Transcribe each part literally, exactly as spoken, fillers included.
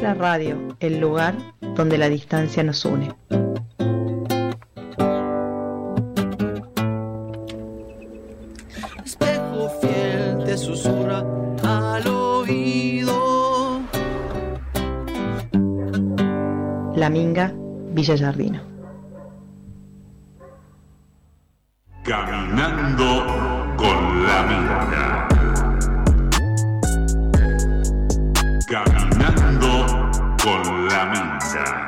la radio, el lugar donde la distancia nos une. Espejo fiel te susurra al oído. La Minga, Villa Giardino. Caminando con la Minga. Caminando con la Minga.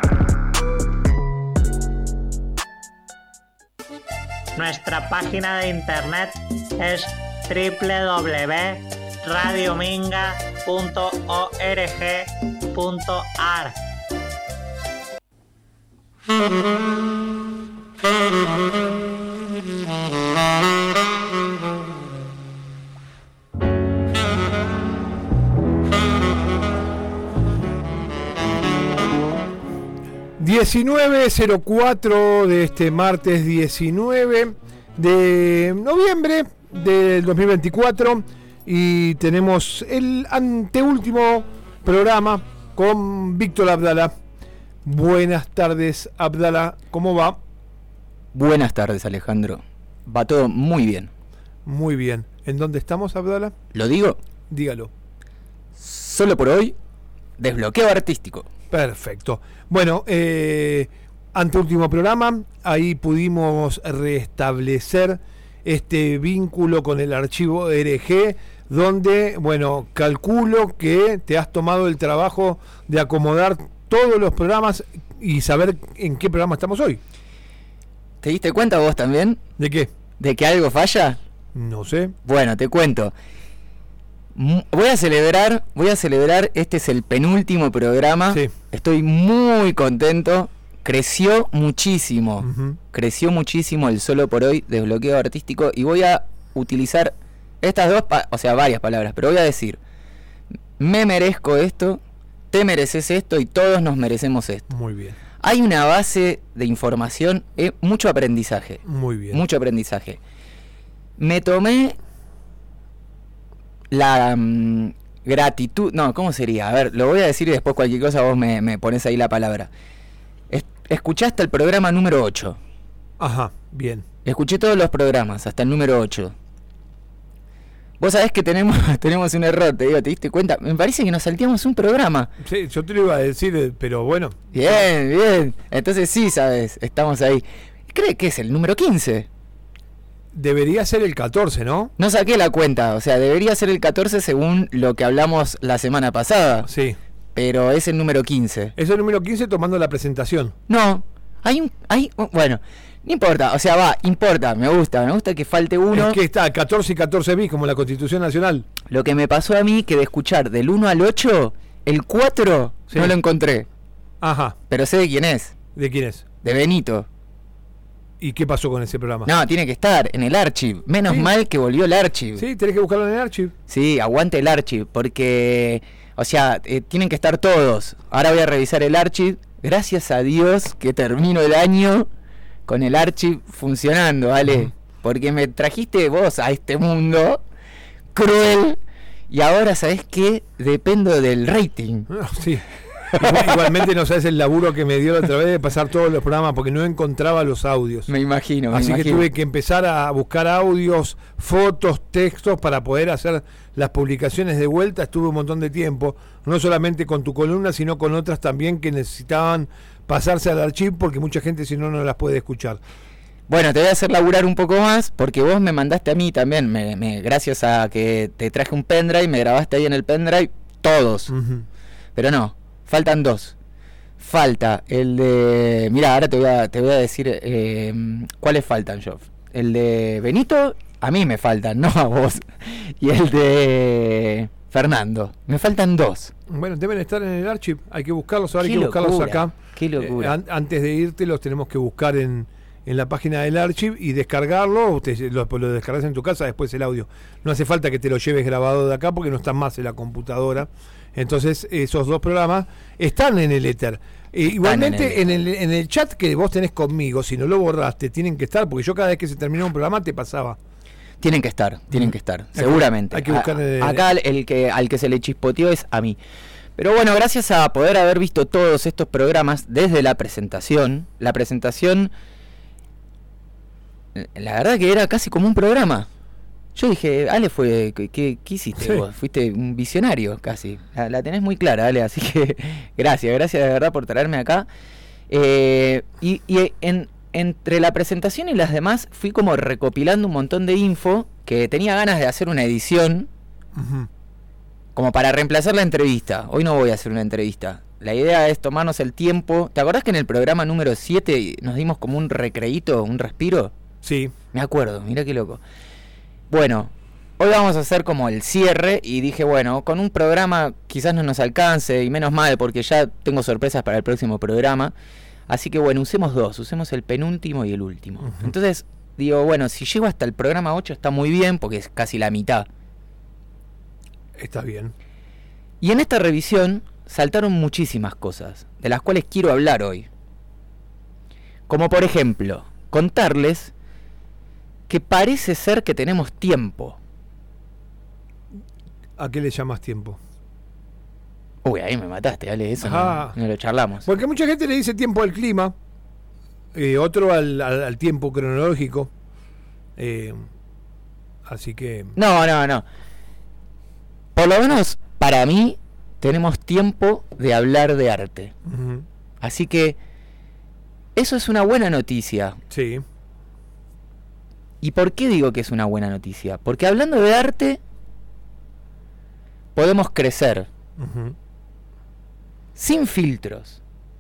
Nuestra página de internet es doble u doble u doble u punto radio minga punto org punto a r. diecinueve cero cuatro de este martes diecinueve de noviembre del dos mil veinticuatro y tenemos el anteúltimo programa con Víctor Abdala. Buenas tardes, Abdala, ¿cómo va? Buenas tardes, Alejandro. Va todo muy bien. Muy bien. ¿En dónde estamos, Abdala? ¿Lo digo? Dígalo. Solo por hoy, desbloqueo artístico. Perfecto. Bueno, eh, anteúltimo programa, ahí pudimos restablecer este vínculo con el archivo R G, donde, bueno, calculo que te has tomado el trabajo de acomodar todos los programas y saber en qué programa estamos hoy. ¿Te diste cuenta vos también? ¿De qué? ¿De que algo falla? No sé. Bueno, te cuento. Voy a celebrar, voy a celebrar, este es el penúltimo programa. Sí. Estoy muy contento. Creció muchísimo. Uh-huh. Creció muchísimo el Solo por Hoy desbloqueo artístico y voy a utilizar estas dos, pa- o sea, varias palabras, pero voy a decir: me merezco esto, te mereces esto y todos nos merecemos esto. Muy bien. Hay una base de información, eh, mucho aprendizaje. Muy bien. Mucho aprendizaje. Me tomé la um, gratitud, no, ¿cómo sería? A ver, lo voy a decir y después cualquier cosa vos me, me pones ahí la palabra. Es, escuchaste el programa número ocho. Ajá, bien. Escuché todos los programas, hasta el número ocho. Vos sabés que tenemos tenemos un error, te digo, ¿te diste cuenta? Me parece que nos salteamos un programa. Sí, yo te lo iba a decir, pero bueno. Bien, bien. Entonces sí, sabes, estamos ahí. ¿Cree que es el número quince? Debería ser el catorce, ¿no? No saqué la cuenta, o sea, debería ser el catorce según lo que hablamos la semana pasada. Sí. Pero es el número quince. Es el número quince tomando la presentación. No, hay un... Hay, bueno, no importa, o sea, va, importa, me gusta, me gusta que falte uno. Es que está catorce y catorce bis como la Constitución Nacional. Lo que me pasó a mí, que de escuchar del uno al ocho, el cuatro sí. No lo encontré. Ajá. Pero sé de quién es. ¿De quién es? De Benito. ¿Y qué pasó con ese programa? No, tiene que estar en el archive. Menos ¿Sí? mal que volvió el archive. Sí, tenés que buscarlo en el archive. Sí, aguante el archive, porque, o sea, eh, tienen que estar todos. Ahora voy a revisar el archive. Gracias a Dios que termino el año con el archive funcionando, ¿vale? Uh-huh. Porque me trajiste vos a este mundo cruel y ahora, ¿sabés qué? Dependo del rating. Oh, sí. Igual, igualmente no sabes el laburo que me dio la otra vez de pasar todos los programas porque no encontraba los audios. Me imagino, me Así imagino. que tuve que empezar a buscar audios, fotos, textos para poder hacer las publicaciones de vuelta. Estuve un montón de tiempo, no solamente con tu columna, sino con otras también que necesitaban pasarse al archivo porque mucha gente si no no las puede escuchar. Bueno, te voy a hacer laburar un poco más porque vos me mandaste a mí también, me, me, gracias a que te traje un pendrive, me grabaste ahí en el pendrive todos. Uh-huh. Pero no. Faltan dos. Falta el de... Mirá, ahora te voy a, te voy a decir eh, cuáles faltan, yo. El de Benito, a mí me faltan, no a vos. Y el de Fernando. Me faltan dos. Bueno, deben estar en el archive. Hay que buscarlos, ahora hay que locura, buscarlos acá. Qué locura. Eh, an- antes de irte los tenemos que buscar en, en la página del archive y descargarlo. Usted lo, lo descargas en tu casa, después el audio. No hace falta que te lo lleves grabado de acá porque no está más en la computadora. Entonces esos dos programas están en el éter. Eh, igualmente en el, en, el, en el chat que vos tenés conmigo, si no lo borraste, tienen que estar, porque yo cada vez que se terminaba un programa te pasaba. Tienen que estar, tienen que estar, seguramente. Hay que buscar a, el, acá el que al que se le chispoteó es a mí. Pero bueno, gracias a poder haber visto todos estos programas desde la presentación, la presentación, la verdad que era casi como un programa. Yo dije, Ale, fue ¿qué, qué, qué hiciste sí. vos? Fuiste un visionario casi. La, la tenés muy clara, Ale, así que gracias, gracias de verdad por traerme acá. Eh, y y en, entre la presentación y las demás fui como recopilando un montón de info que tenía ganas de hacer una edición uh-huh. como para reemplazar la entrevista. Hoy no voy a hacer una entrevista. La idea es tomarnos el tiempo. ¿Te acordás que en el programa número siete nos dimos como un recreíto, un respiro? Sí. Me acuerdo, mirá qué loco. Bueno, hoy vamos a hacer como el cierre y dije, bueno, con un programa quizás no nos alcance y menos mal porque ya tengo sorpresas para el próximo programa. Así que bueno, usemos dos, usemos el penúltimo y el último. Uh-huh. Entonces, digo, bueno, si llego hasta el programa ocho está muy bien porque es casi la mitad. Está bien. Y en esta revisión saltaron muchísimas cosas, de las cuales quiero hablar hoy. Como por ejemplo, contarles que parece ser que tenemos tiempo. ¿A qué le llamas tiempo? Uy, ahí me mataste, dale, eso no, no lo charlamos. Porque mucha gente le dice tiempo al clima, eh, otro al, al, al tiempo cronológico. Eh, así que... No, no, no. Por lo menos para mí tenemos tiempo de hablar de arte. Uh-huh. Así que eso es una buena noticia. Sí. ¿Y por qué digo que es una buena noticia? Porque hablando de arte podemos crecer. Uh-huh. Sin filtros.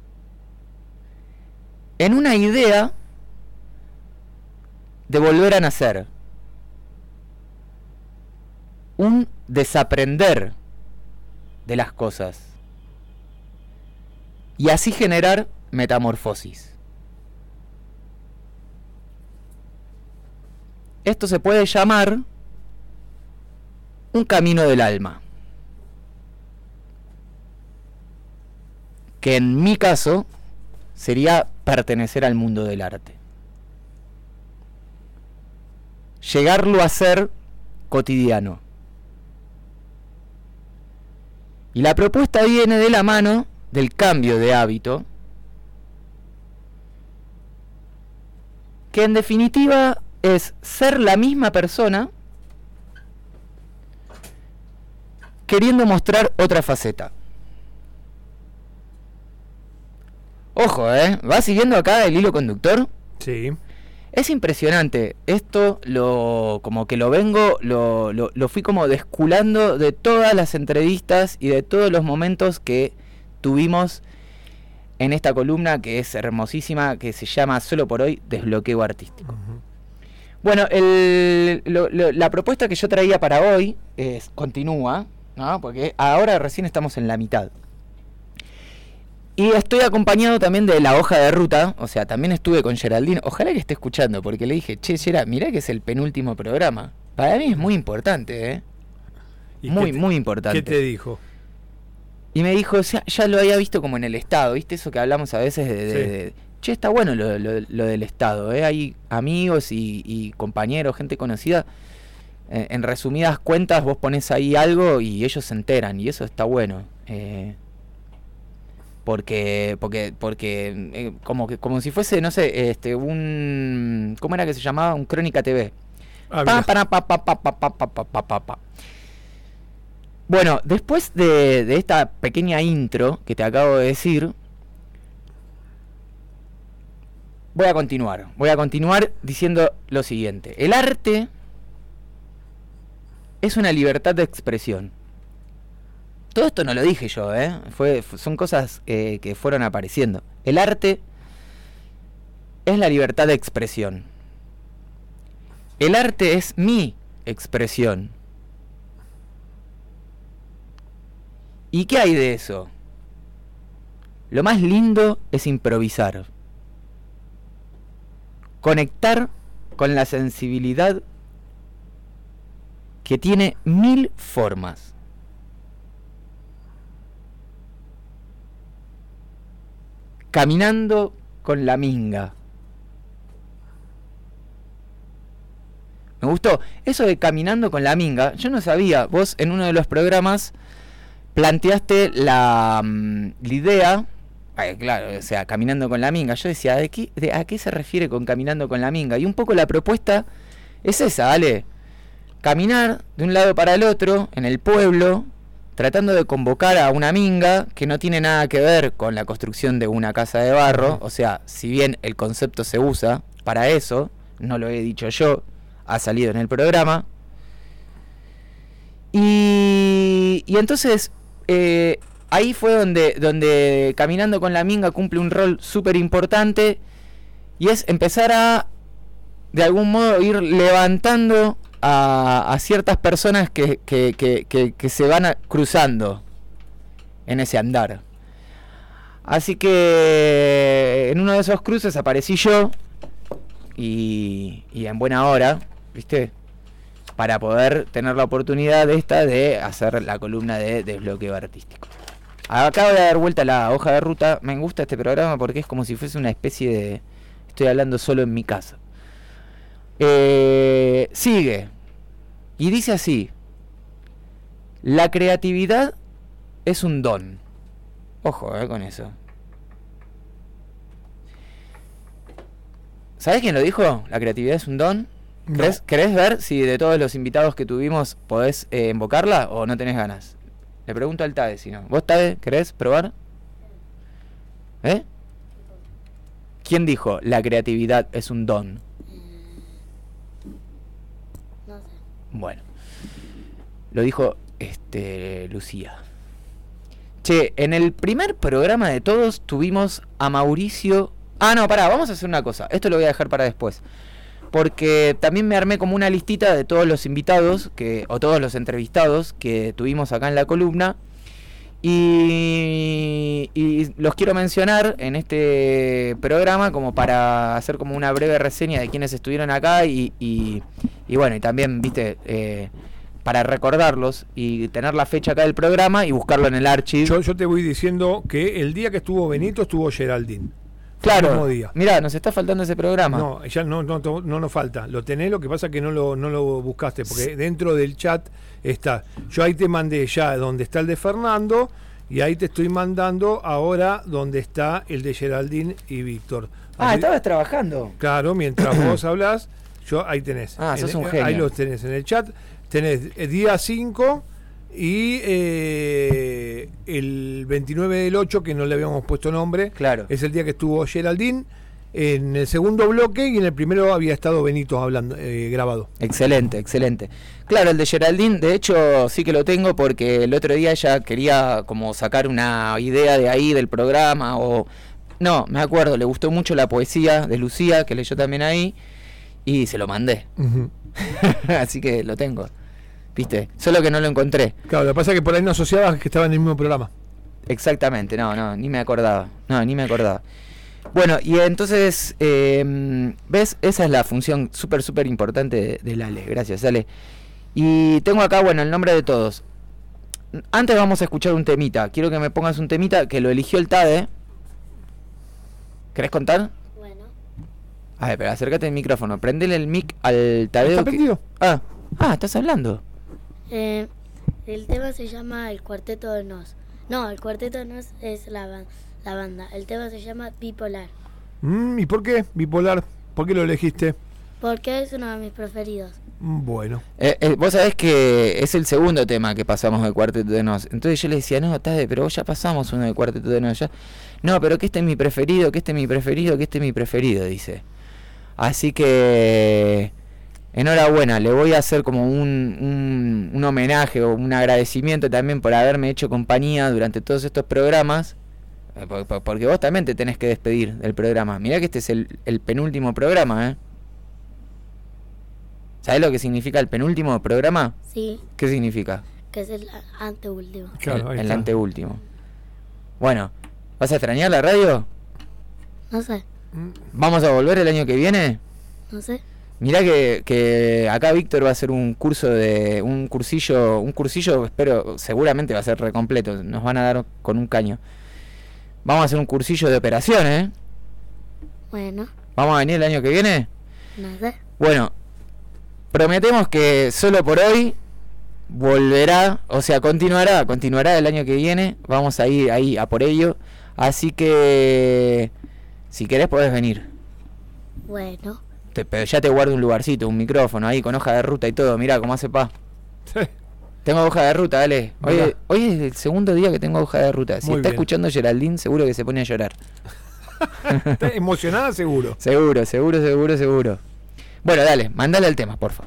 En una idea de volver a nacer. Un desaprender de las cosas. Y así generar metamorfosis. Esto se puede llamar un camino del alma. Que en mi caso sería pertenecer al mundo del arte. Llegarlo a ser cotidiano. Y la propuesta viene de la mano del cambio de hábito, que en definitiva es ser la misma persona queriendo mostrar otra faceta. Ojo, ¿eh? ¿Va siguiendo acá el hilo conductor? Sí. Es impresionante. Esto lo como que lo vengo, lo, lo, lo fui como desculando de todas las entrevistas y de todos los momentos que tuvimos en esta columna que es hermosísima, que se llama Solo por hoy, Desbloqueo Artístico. Uh-huh. Bueno, el, lo, lo, la propuesta que yo traía para hoy es, continúa, ¿no? Porque ahora recién estamos en la mitad. Y estoy acompañado también de la hoja de ruta, o sea, también estuve con Geraldine. Ojalá que esté escuchando, porque le dije, che, Gerard, mirá que es el penúltimo programa. Para mí es muy importante, ¿eh? Muy, te, muy importante. ¿Qué te dijo? Y me dijo, o sea, ya lo había visto como en el Estado, ¿viste? Eso que hablamos a veces de... de, sí. de, de che, está bueno lo, lo, lo del Estado, ¿eh? Hay amigos y, y compañeros, gente conocida. Eh, en resumidas cuentas, vos ponés ahí algo y ellos se enteran, y eso está bueno. Eh... porque porque porque eh, como que como si fuese, no sé, este un ¿cómo era que se llamaba? Un Crónica T V. Ah, pa, pa, pa, pa, pa, pa, pa, pa, pa, pa, pa. Bueno, después de, de esta pequeña intro que te acabo de decir, voy a continuar. Voy a continuar diciendo lo siguiente. El arte es una libertad de expresión. Todo esto no lo dije yo, ¿eh? Fue, son cosas eh, que fueron apareciendo. El arte es la libertad de expresión. El arte es mi expresión. ¿Y qué hay de eso? Lo más lindo es improvisar. Conectar con la sensibilidad que tiene mil formas. Caminando con la minga. Me gustó. Eso de caminando con la minga, yo no sabía. Vos en uno de los programas planteaste la, la idea, ay, claro, o sea, caminando con la minga. Yo decía, ¿de qué, de, ¿a qué se refiere con caminando con la minga? Y un poco la propuesta es esa, Ale. Caminar de un lado para el otro, en el pueblo, tratando de convocar a una minga que no tiene nada que ver con la construcción de una casa de barro. O sea, si bien el concepto se usa para eso, no lo he dicho yo, ha salido en el programa. Y, y entonces, eh, ahí fue donde, donde Caminando con la Minga cumple un rol súper importante, y es empezar a, de algún modo, ir levantando a, a ciertas personas que, que, que, que, que se van a, cruzando en ese andar. Así que en uno de esos cruces aparecí yo, y, y en buena hora, ¿viste? Para poder tener la oportunidad esta de hacer la columna de desbloqueo artístico. Acabo de dar vuelta la hoja de ruta. Me gusta este programa porque es como si fuese una especie de... Estoy hablando solo en mi casa. Eh, sigue. Y dice así: la creatividad es un don. Ojo, eh, con eso. ¿Sabés quién lo dijo? La creatividad es un don. No. ¿Querés, ¿Querés ver si de todos los invitados que tuvimos podés eh, invocarla o no tenés ganas? Le pregunto al Tade si no. ¿Vos, Tade, querés probar? ¿Eh? ¿Quién dijo la creatividad es un don? No sé. Bueno, lo dijo este Lucía. Che, en el primer programa de todos tuvimos a Mauricio... Ah, no, pará, vamos a hacer una cosa. Esto lo voy a dejar para después. Porque también me armé como una listita de todos los invitados que, o todos los entrevistados que tuvimos acá en la columna, y, y los quiero mencionar en este programa como para hacer como una breve reseña de quienes estuvieron acá, y, y, y bueno, y también, viste, eh, para recordarlos y tener la fecha acá del programa y buscarlo en el archivo. Yo, yo te voy diciendo que el día que estuvo Benito estuvo Geraldine. Claro, mirá, nos está faltando ese programa. No, ya no, no, no, no nos falta. Lo tenés, lo que pasa es que no lo, no lo buscaste, porque dentro del chat está. Yo ahí te mandé ya donde está el de Fernando, y ahí te estoy mandando ahora donde está el de Geraldine y Víctor. Ah, Así, estabas trabajando. Claro, mientras vos hablás, yo ahí tenés. Ah, sos en, un genio. Ahí los tenés en el chat. Tenés el día cinco y eh, el veintinueve del ocho, que no le habíamos puesto nombre. Claro. Es el día que estuvo Geraldine en el segundo bloque, y en el primero había estado Benito hablando, eh, grabado. Excelente, excelente. Claro, el de Geraldine, de hecho, sí que lo tengo porque el otro día ella quería como sacar una idea de ahí del programa, o... No, me acuerdo, le gustó mucho la poesía de Lucía, que leyó también ahí, y se lo mandé. Uh-huh. Así que lo tengo. ¿Viste? Solo que no lo encontré. Claro, lo que pasa es que por ahí no asociabas que estaba en el mismo programa. Exactamente, no, no, ni me acordaba. No, ni me acordaba. Bueno, y entonces, eh, ¿ves? Esa es la función súper, súper importante de, del Ale. Gracias, Ale. Y tengo acá, bueno, el nombre de todos. Antes vamos a escuchar un temita. Quiero que me pongas un temita que lo eligió el Tade. ¿Querés contar? Bueno. A ver, pero acércate el micrófono. Prendele el mic al Tadeo. ¿Está que... prendido? Ah, ah, estás hablando. Eh, el tema se llama El Cuarteto de Nos. No, el Cuarteto de Nos es la, ba- la banda. El tema se llama Bipolar. Mm, ¿Y por qué bipolar? ¿Por qué lo elegiste? Porque es uno de mis preferidos. Mm, Bueno. Eh, eh, vos sabés que es el segundo tema que pasamos del Cuarteto de Nos. Entonces yo le decía, no, Tade, pero vos ya pasamos uno del Cuarteto de Nos. Ya... No, pero que este es mi preferido, que este es mi preferido, que este es mi preferido, dice. Así que... enhorabuena, le voy a hacer como un, un, un homenaje o un agradecimiento también por haberme hecho compañía durante todos estos programas, eh, por, porque vos también te tenés que despedir del programa. Mirá que este es el, el penúltimo programa, ¿eh? ¿Sabés lo que significa el penúltimo programa? Sí, ¿Qué significa? que es el a- anteúltimo. Claro, ahí el, el está. anteúltimo. Bueno, ¿vas a extrañar la radio? No sé, ¿Vamos a volver el año que viene? no sé. Mirá que, que acá Víctor va a hacer un curso de un cursillo, un cursillo, espero, seguramente va a ser recompleto, nos van a dar con un caño. Vamos a hacer un cursillo de operaciones, ¿eh? Bueno, ¿Vamos a venir el año que viene? no sé. Bueno, prometemos que solo por hoy volverá, o sea, continuará, continuará el año que viene. Vamos a ir ahí a por ello. Así que, si querés, podés venir. Bueno. Te, pero ya te guardo un lugarcito, un micrófono ahí con hoja de ruta y todo. Mirá cómo hace pa. Sí. Tengo hoja de ruta, dale. Hoy, Mirá. hoy es el segundo día que tengo hoja de ruta. Si Muy está bien. escuchando Geraldine, seguro que se pone a llorar. ¿Estás emocionada? Seguro. Seguro, seguro, seguro, seguro. Bueno, dale, mandale al tema, porfa.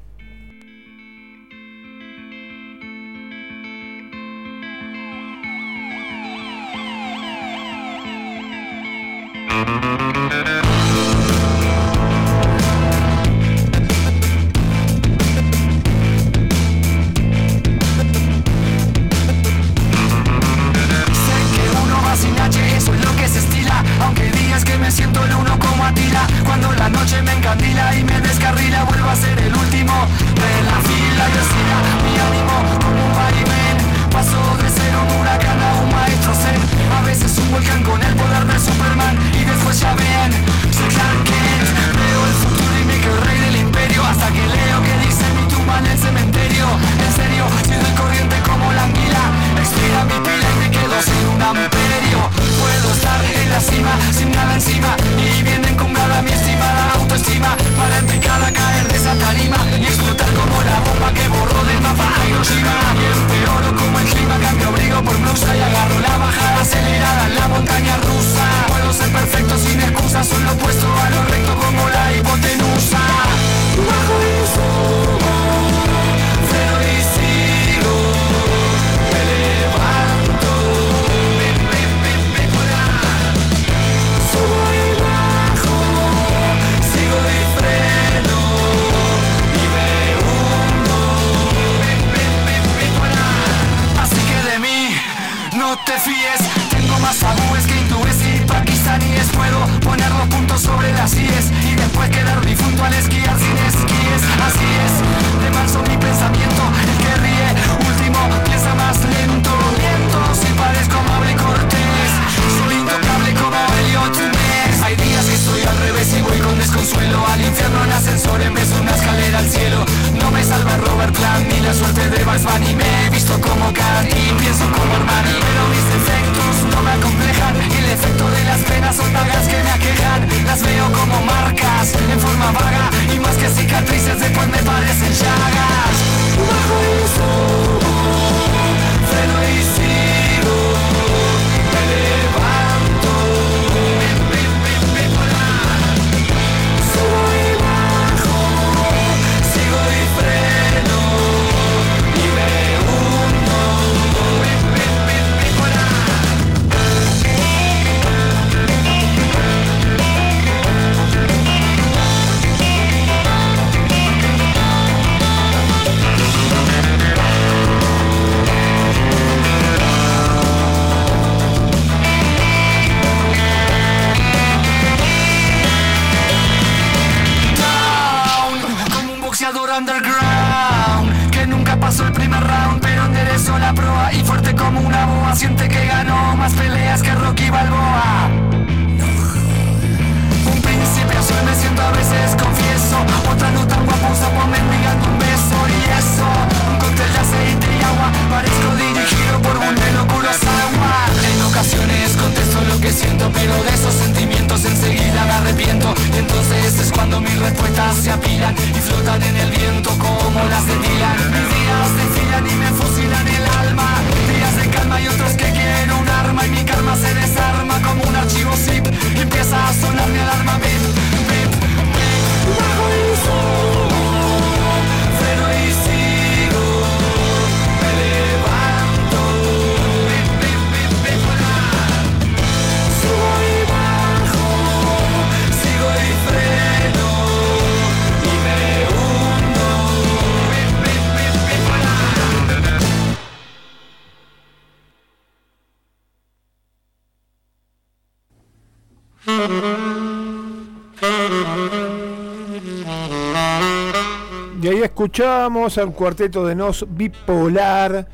Y ahí escuchamos al cuarteto de Nos Bipolar.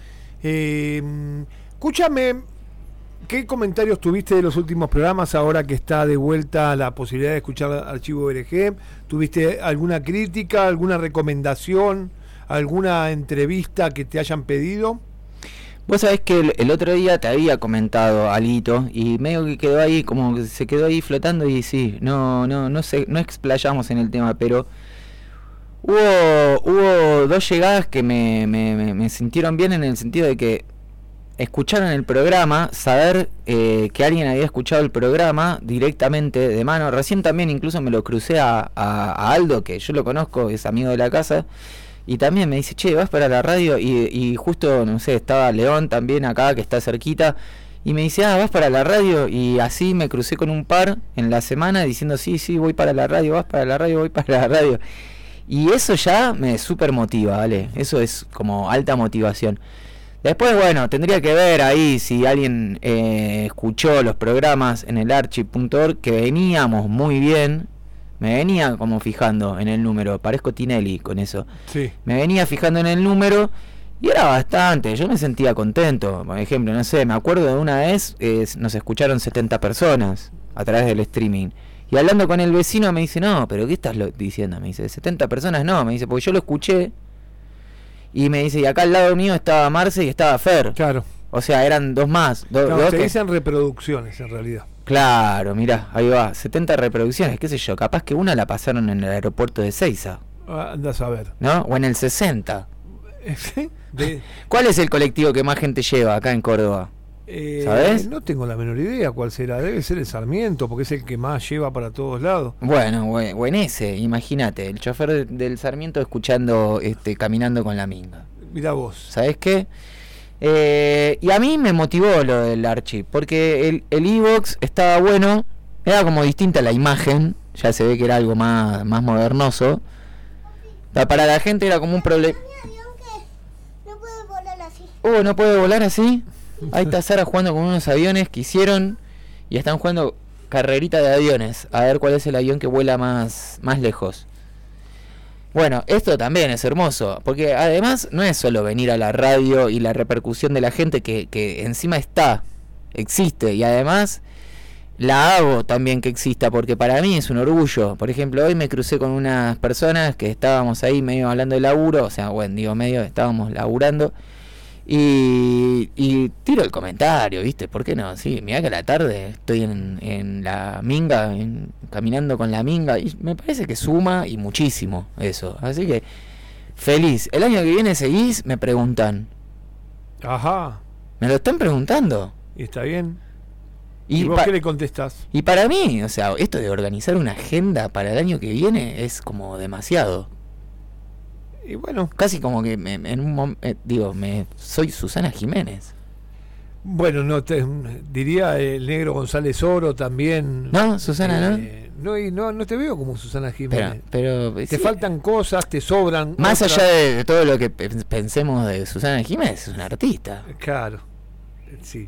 Eh, escúchame, ¿qué comentarios tuviste de los últimos programas ahora que está de vuelta la posibilidad de escuchar Archivo O R G? ¿Tuviste alguna crítica, alguna recomendación, alguna entrevista que te hayan pedido. Vos sabés que el, el otro día te había comentado alito y medio que quedó ahí, como que se quedó ahí flotando y sí, no, no, no sé, no explayamos en el tema, pero hubo, hubo dos llegadas que me, me, me, me sintieron bien en el sentido de que escucharon el programa, saber eh, que alguien había escuchado el programa directamente de mano. Recién también incluso me lo crucé a, a, a Aldo, que yo lo conozco, es amigo de la casa. Y también me dice, che, vas para la radio, y, y justo, no sé, estaba León también acá, que está cerquita, y me dice, ah, vas para la radio, y así me crucé con un par en la semana diciendo, sí, sí, voy para la radio, vas para la radio, voy para la radio. Y eso ya me súper motiva, ¿vale? Eso es como alta motivación. Después, bueno, tendría que ver ahí si alguien eh, escuchó los programas en el archive punto org, que veníamos muy bien. Me venía como fijando en el número, parezco Tinelli con eso. Sí. Me venía fijando en el número y era bastante, yo me sentía contento. Por ejemplo, no sé, me acuerdo de una vez, eh, nos escucharon setenta personas a través del streaming. Y hablando con el vecino me dice, no, pero ¿qué estás lo diciendo? Me dice, setenta personas no, me dice, porque yo lo escuché. Y me dice, y acá al lado mío estaba Marce y estaba Fer. Claro. O sea, eran dos más. Do, Claro, dos te que... dicen reproducciones en realidad. Claro, mirá, ahí va, setenta reproducciones, qué sé yo, capaz que una la pasaron en el aeropuerto de Seiza, Andás a ver. ¿no? O en el sesenta. De, ¿Cuál es el colectivo que más gente lleva acá en Córdoba? eh, ¿Sabés? No tengo la menor idea cuál será. Debe ser el Sarmiento, porque es el que más lleva para todos lados. Bueno, o o en ese, imagínate, el chofer de- del Sarmiento escuchando, este, caminando con la minga. Mirá vos. ¿Sabés qué? Eh, y a mí me motivó lo del archive, porque el el iVoox estaba bueno, era como distinta la imagen, ya se ve que era algo más, más modernoso. Pa- Para la gente era como un problema. No puede volar así. Oh, ¿no puede volar así? Ahí está Sara jugando con unos aviones que hicieron y están jugando carrerita de aviones, a ver cuál es el avión que vuela más, más lejos. Bueno, esto también es hermoso, porque además no es solo venir a la radio y la repercusión de la gente que, que encima está, existe, y además la hago también que exista, porque para mí es un orgullo. Por ejemplo, hoy me crucé con unas personas que estábamos ahí medio hablando de laburo, o sea, bueno, digo medio, estábamos laburando, y, y tiro el comentario, ¿viste? ¿Por qué no? Sí, mirá que a la tarde estoy en, en la minga, en- caminando con la minga, y me parece que suma y muchísimo eso. Así que, feliz. El año que viene seguís, me preguntan. Ajá. Me lo están preguntando. ¿Y está bien? ¿Y, Y, vos pa- qué le contestás? y para mí, o sea, esto de organizar una agenda para el año que viene es como demasiado. Y bueno, Casi como que me- en un momento, digo, me soy Susana Jiménez. bueno, no te diría el negro González Oro también. ¿No, Susana, no? Eh, no, y no, no te veo como Susana Pero, Jiménez. pero Te sí, faltan cosas, te sobran. más otras. allá de, de todo lo que pe- pensemos de Susana Jiménez, es una artista. Claro, sí.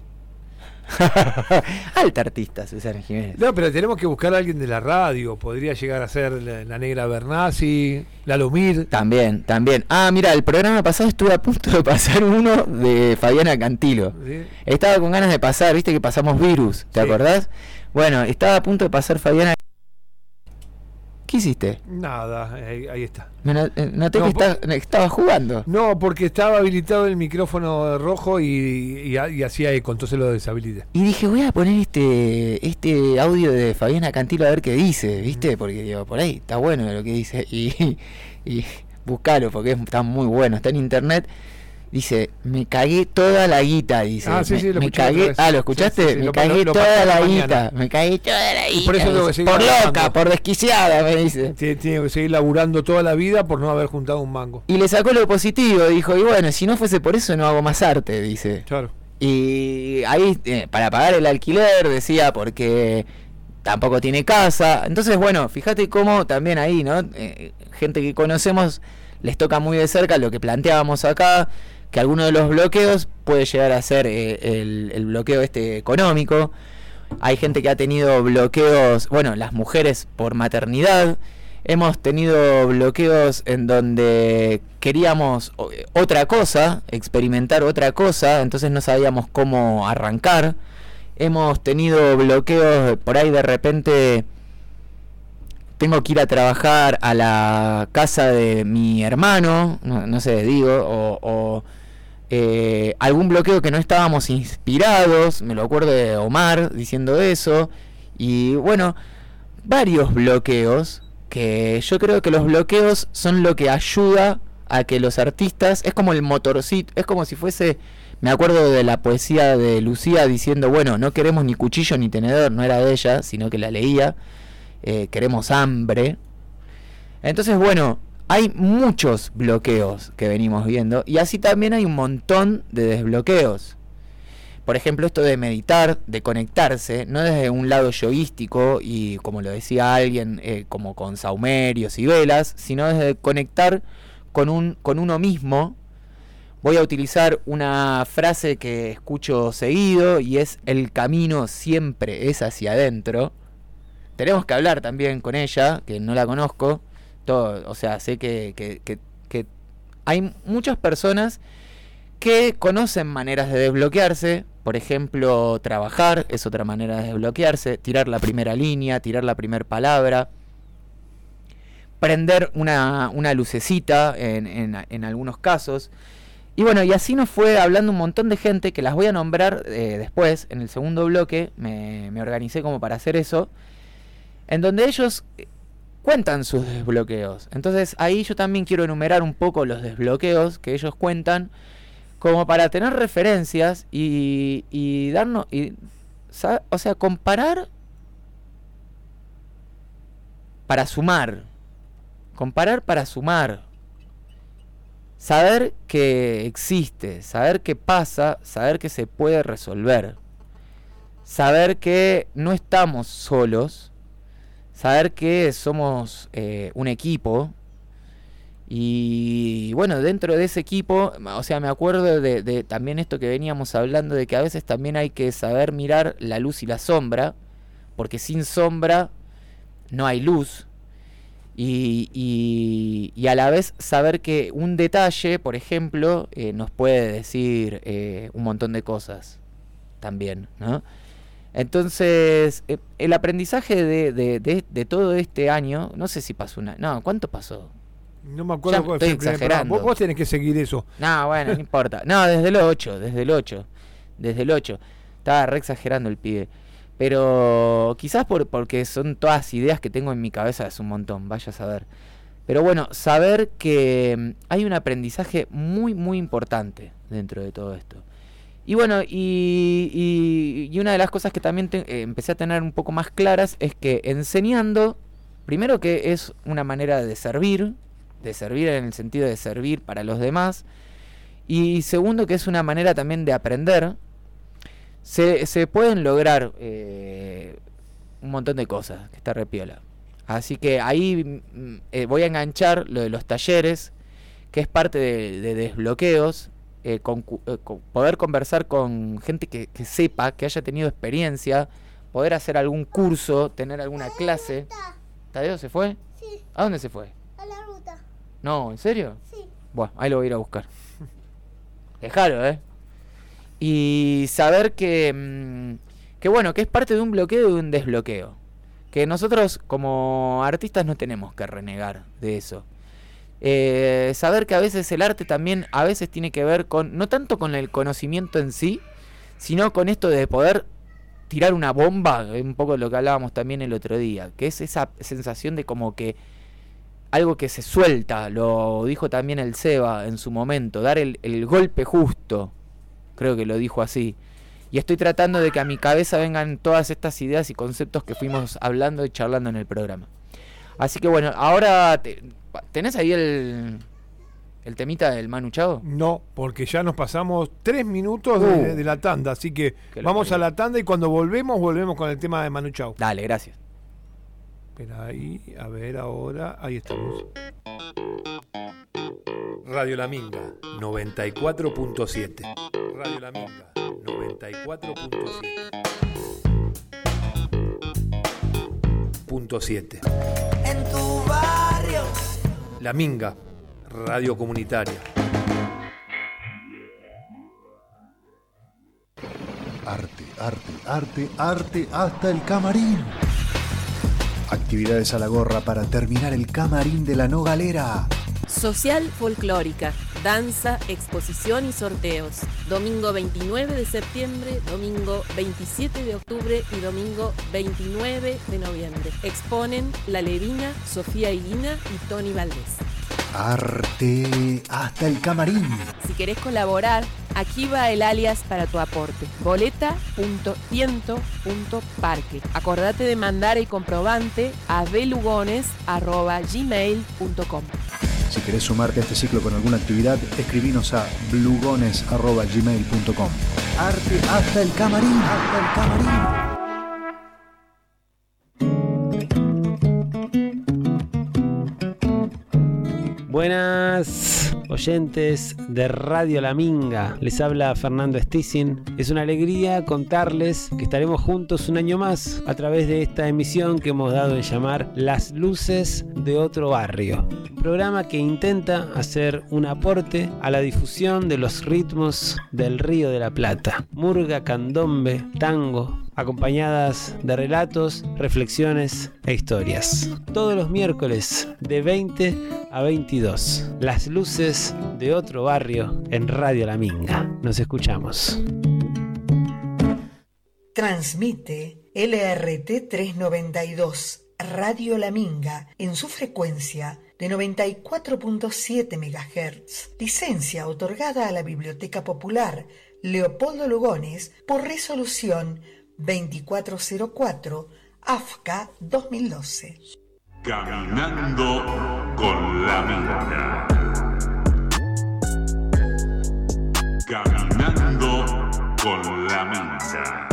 Alta artista, Susana Jiménez. No, pero tenemos que buscar a alguien de la radio. Podría llegar a ser la, la Negra Bernasi, la Lomir. También, también. Ah, mira, el programa pasado estuve a punto de pasar uno de Fabiana Cantilo. ¿Sí? Estaba con ganas de pasar, viste que pasamos Virus, ¿te Sí. acordás? Bueno, estaba a punto de pasar Fabiana. ¿Qué hiciste? Nada, ahí, ahí está. Me no- eh, noté No, que por- está- estaba jugando. No, porque estaba habilitado el micrófono rojo y, y, y hacía eco, entonces lo deshabilité. Y dije, voy a poner este este audio de Fabiana Cantilo a ver qué dice, ¿viste? Porque digo, por ahí está bueno lo que dice. Y, y buscalo porque es- está muy bueno, está en internet. Dice, me cagué toda la guita, dice. Ah, sí, me, sí, lo me escuché otra cagué. vez. Ah, ¿lo Sí, escuchaste? sí, sí, me lo- cagué lo- lo toda pasé la mañana. guita. Me cagué toda la Y guita. por eso tengo que dice, seguir por trabajando. loca, por desquiciada, me dice. Tiene, tiene que seguir laburando toda la vida por no haber juntado un mango. Y le sacó lo positivo, dijo, y bueno, si no fuese por eso no hago más arte, dice. Claro. Y ahí, eh, para pagar el alquiler, decía, porque tampoco tiene casa. Entonces, bueno, fíjate cómo también ahí, ¿no? Eh, gente que conocemos, les toca muy de cerca lo que planteábamos acá, que alguno de los bloqueos puede llegar a ser eh, el, el bloqueo este económico. Hay gente que ha tenido bloqueos, bueno, las mujeres por maternidad. Hemos tenido bloqueos en donde queríamos o- otra cosa, experimentar otra cosa, entonces no sabíamos cómo arrancar. Hemos tenido bloqueos por ahí de repente tengo que ir a trabajar a la casa de mi hermano, no, no sé, digo, o, o eh, algún bloqueo que no estábamos inspirados, me lo acuerdo de Omar diciendo eso, y bueno, varios bloqueos, que yo creo que los bloqueos son lo que ayuda a que los artistas, es como el motorcito, es como si fuese, me acuerdo de la poesía de Lucía diciendo, bueno, no queremos ni cuchillo ni tenedor, no era de ella, sino que la leía, eh, queremos hambre. Entonces, bueno, hay muchos bloqueos que venimos viendo, y así también hay un montón de desbloqueos. Por ejemplo, esto de meditar, de conectarse, no desde un lado yoístico y, como lo decía alguien, eh, como con saumerios y velas, sino desde conectar con, un, con uno mismo. Voy a utilizar una frase que escucho seguido y es: el camino siempre es hacia adentro. Tenemos que hablar también con ella, que no la conozco. Todo, o sea, sé que, que, que, que hay muchas personas que conocen maneras de desbloquearse. Por ejemplo, trabajar es otra manera de desbloquearse, tirar la primera línea, tirar la primera palabra, prender una, una lucecita en, en, en algunos casos. Y bueno, y así nos fue hablando un montón de gente, que las voy a nombrar eh, después, en el segundo bloque. Me, me organicé como para hacer eso, en donde ellos cuentan sus desbloqueos. Entonces ahí yo también quiero enumerar un poco los desbloqueos que ellos cuentan, como para tener referencias y, y darnos, y, o sea, comparar para sumar, comparar para sumar, saber que existe, saber que pasa, saber que se puede resolver, saber que no estamos solos, saber que somos eh, un equipo. Y bueno, dentro de ese equipo, o sea, me acuerdo de, de también esto que veníamos hablando, de que a veces también hay que saber mirar la luz y la sombra, porque sin sombra no hay luz. Y, y, y a la vez saber que un detalle, por ejemplo, eh, nos puede decir eh, un montón de cosas también, ¿no? Entonces, eh, el aprendizaje de, de, de, de todo este año, no sé si pasó una... No, ¿cuánto pasó? No me acuerdo Ya cuál estoy fue el primer exagerando. programa. Vos, vos tenés que seguir eso. No, bueno, no importa. No, desde el ocho, desde el ocho. Desde el ocho. Estaba re exagerando el pibe. Pero quizás por, porque son todas ideas que tengo en mi cabeza, es un montón, vaya a saber. Pero bueno, saber que hay un aprendizaje muy, muy importante dentro de todo esto. Y bueno, y, y, y una de las cosas que también te, eh, empecé a tener un poco más claras es que enseñando, primero que es una manera de servir, de servir en el sentido de servir para los demás, y segundo que es una manera también de aprender, se, se pueden lograr eh, un montón de cosas, que está re piola. Así que ahí eh, voy a enganchar lo de los talleres, que es parte de, de desbloqueos, eh, con, eh, con poder conversar con gente que, que sepa, que haya tenido experiencia, poder hacer algún curso, tener alguna clase. ¿Tadeo se fue? Sí. ¿A dónde se fue? A la ruta. No, ¿en serio? Sí. Bueno, ahí lo voy a ir a buscar. Dejalo, ¿eh? Y saber que, mmm, que bueno, que es parte de un bloqueo y de un desbloqueo. Que nosotros como artistas no tenemos que renegar de eso. Eh, saber que a veces el arte también a veces tiene que ver con, no tanto con el conocimiento en sí, sino con esto de poder tirar una bomba, un poco lo que hablábamos también el otro día, que es esa sensación de como que algo que se suelta, lo dijo también el Seba en su momento, dar el, el golpe justo, creo que lo dijo así. Y estoy tratando de que a mi cabeza vengan todas estas ideas y conceptos que fuimos hablando y charlando en el programa. Así que bueno, ahora te, ¿tenés ahí el, el temita del Manu Chao? No, porque ya nos pasamos tres minutos de, Uh. de la tanda, así que Qué vamos locura. a la tanda y cuando volvemos, volvemos con el tema de Manu Chao. Dale, gracias. Espera ahí, a ver ahora, ahí estamos. Radio La Minga, noventa y cuatro punto siete. Radio La Minga, noventa y cuatro punto siete. Punto siete. En tu barrio. La Minga, radio comunitaria. Arte, arte, arte, arte hasta el camarín. Actividades a la gorra para terminar el camarín de la no galera. Social folclórica, danza, exposición y sorteos. Domingo veintinueve de septiembre, domingo veintisiete de octubre y domingo veintinueve de noviembre. Exponen La Levina, Sofía Higuina y Tony Valdés. Arte hasta el camarín. Si querés colaborar, aquí va el alias para tu aporte. boleta punto tiento punto parque. Acordate de mandar el comprobante a belugones arroba gmail punto com. Si querés sumarte a este ciclo con alguna actividad, escribinos a blugones arroba gmail punto com. Arte hasta el camarín, hasta el camarín. Buenas oyentes de Radio La Minga, les habla Fernando Stissin. Es una alegría contarles que estaremos juntos un año más a través de esta emisión que hemos dado en llamar Las Luces de Otro Barrio. Un programa que intenta hacer un aporte a la difusión de los ritmos del Río de la Plata. Murga, candombe, tango, acompañadas de relatos, reflexiones e historias. Todos los miércoles de veinte a veintidós. Las Luces de Otro Barrio en Radio La Minga. Nos escuchamos. Transmite L R T trescientos noventa y dos Radio La Minga en su frecuencia de noventa y cuatro punto siete megahertz. Licencia otorgada a la Biblioteca Popular Leopoldo Lugones por resolución veinticuatro cero cuatro A F C A dos mil doce. Caminando con la Minga. Caminando con la Minga.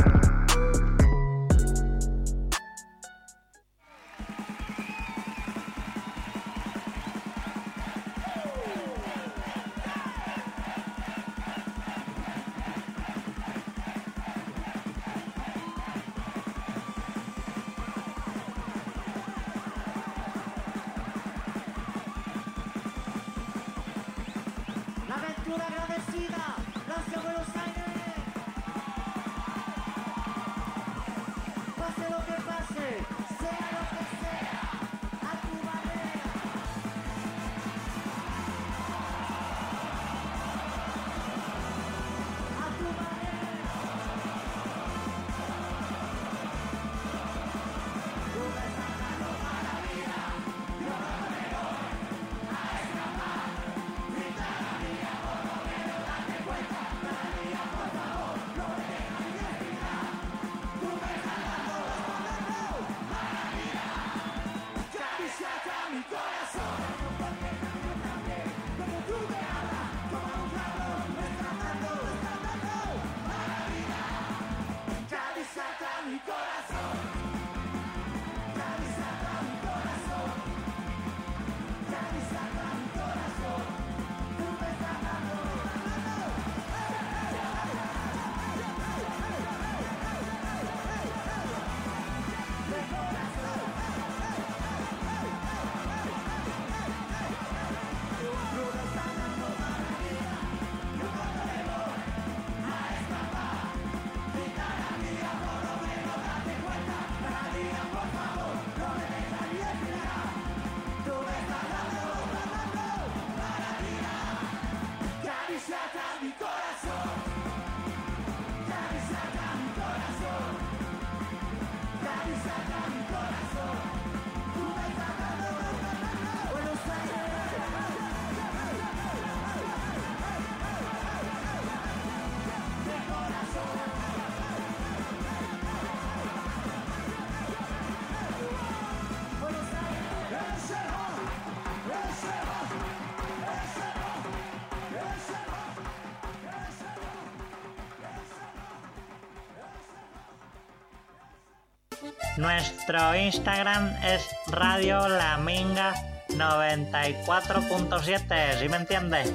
Nuestro Instagram es Radio La Minga noventa y cuatro punto siete, ¿sí me entiendes?